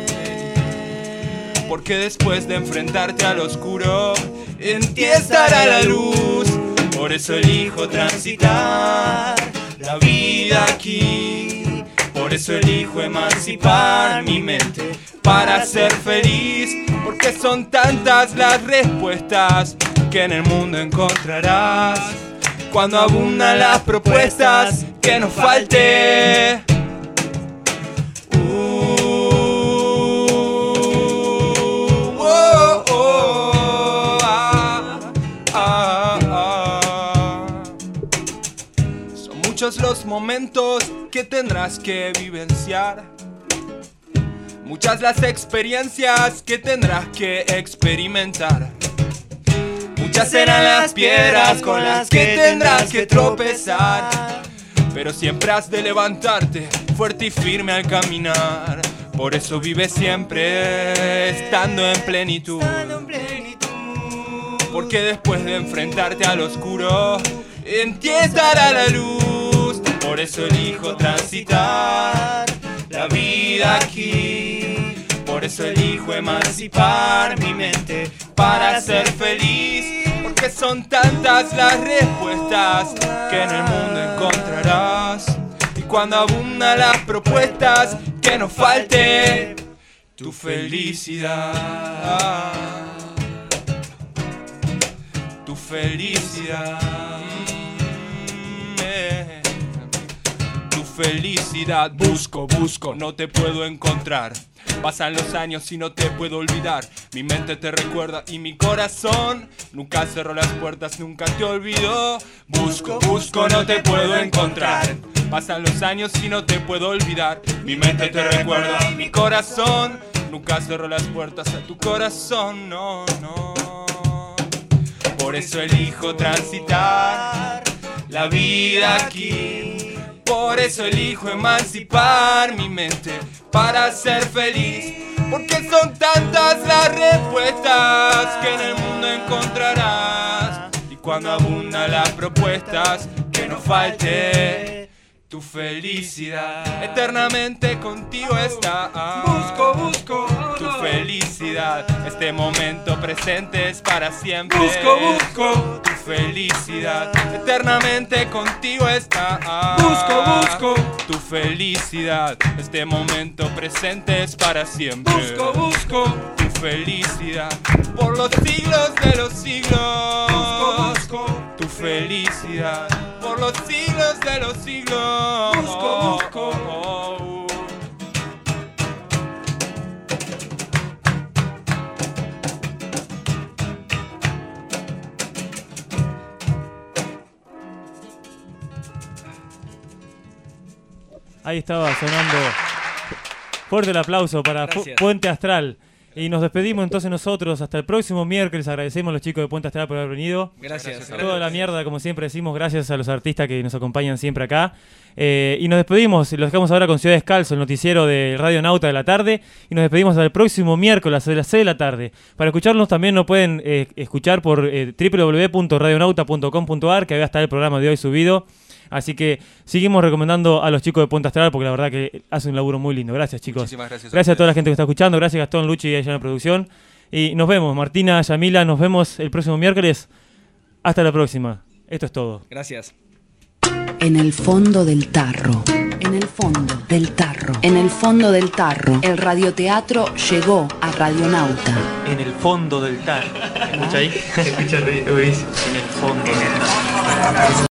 Porque después de enfrentarte al oscuro, en ti estará la luz. Por eso elijo transitar la vida aquí. Por eso elijo emancipar mi mente para ser feliz. Porque son tantas las respuestas que en el mundo encontrarás. Cuando abundan las propuestas, que no falte. Son muchos los momentos que tendrás que vivenciar. Muchas las experiencias que tendrás que experimentar. Muchas serán las piedras con las que tendrás que tropezar. Pero siempre has de levantarte fuerte y firme al caminar. Por eso vive siempre estando en plenitud. Porque después de enfrentarte al oscuro, en ti estará la luz. Por eso elijo transitar la vida aquí. Por eso elijo emancipar mi mente para ser feliz. Porque son tantas las respuestas que en el mundo encontrarás. Y cuando abundan las propuestas, que no falte tu felicidad. Tu felicidad. Tu felicidad. Busco, busco, no te puedo encontrar. Pasan los años y no te puedo olvidar. Mi mente te recuerda y mi corazón nunca cerró las puertas, nunca te olvidó. Busco, busco, no te puedo encontrar. Pasan los años y no te puedo olvidar. Mi mente te recuerda y mi corazón nunca cerró las puertas a tu corazón, no, no. Por eso elijo transitar la vida aquí. Por eso elijo emancipar mi mente para ser feliz. Porque son tantas las respuestas que en el mundo encontrarás. Y cuando abundan las propuestas, que no falte tu felicidad. Eternamente contigo está. Busco, busco tu felicidad. Este momento presente es para siempre. Busco, busco tu felicidad. Eternamente contigo está. Busco, busco tu felicidad. Este momento presente es para siempre. Busco, busco tu felicidad. Por los siglos de los siglos. Busco, busco tu felicidad. Por los siglos de los siglos. Busco, busco. Ahí estaba sonando. Fuerte el aplauso para Puente Astral. Y nos despedimos entonces nosotros hasta el próximo miércoles. Agradecemos a los chicos de Puente Astral por haber venido. Gracias. Toda la mierda, como siempre decimos, gracias a los artistas que nos acompañan siempre acá. Y nos despedimos, los dejamos ahora con Ciudad Descalzo, el noticiero de Radio Nauta de la tarde. Y nos despedimos hasta el próximo miércoles a las 6 de la tarde. Para escucharnos también nos pueden escuchar por www.radionauta.com.ar, que va a estar el programa de hoy subido. Así que seguimos recomendando a los chicos de Puente Astral porque la verdad que hacen un laburo muy lindo. Gracias, chicos. Muchísimas gracias. Gracias a toda la gente que está escuchando. Gracias, Gastón, Luchi y allá en la producción. Y nos vemos, Martina, Yamila, nos vemos el próximo miércoles. Hasta la próxima. Esto es todo. Gracias. En el fondo del tarro. En el fondo del tarro. En el fondo del tarro. El radioteatro llegó a Radionauta. En el fondo del tarro. ¿Escucha ahí? Escucha, Luis. En el fondo del tarro.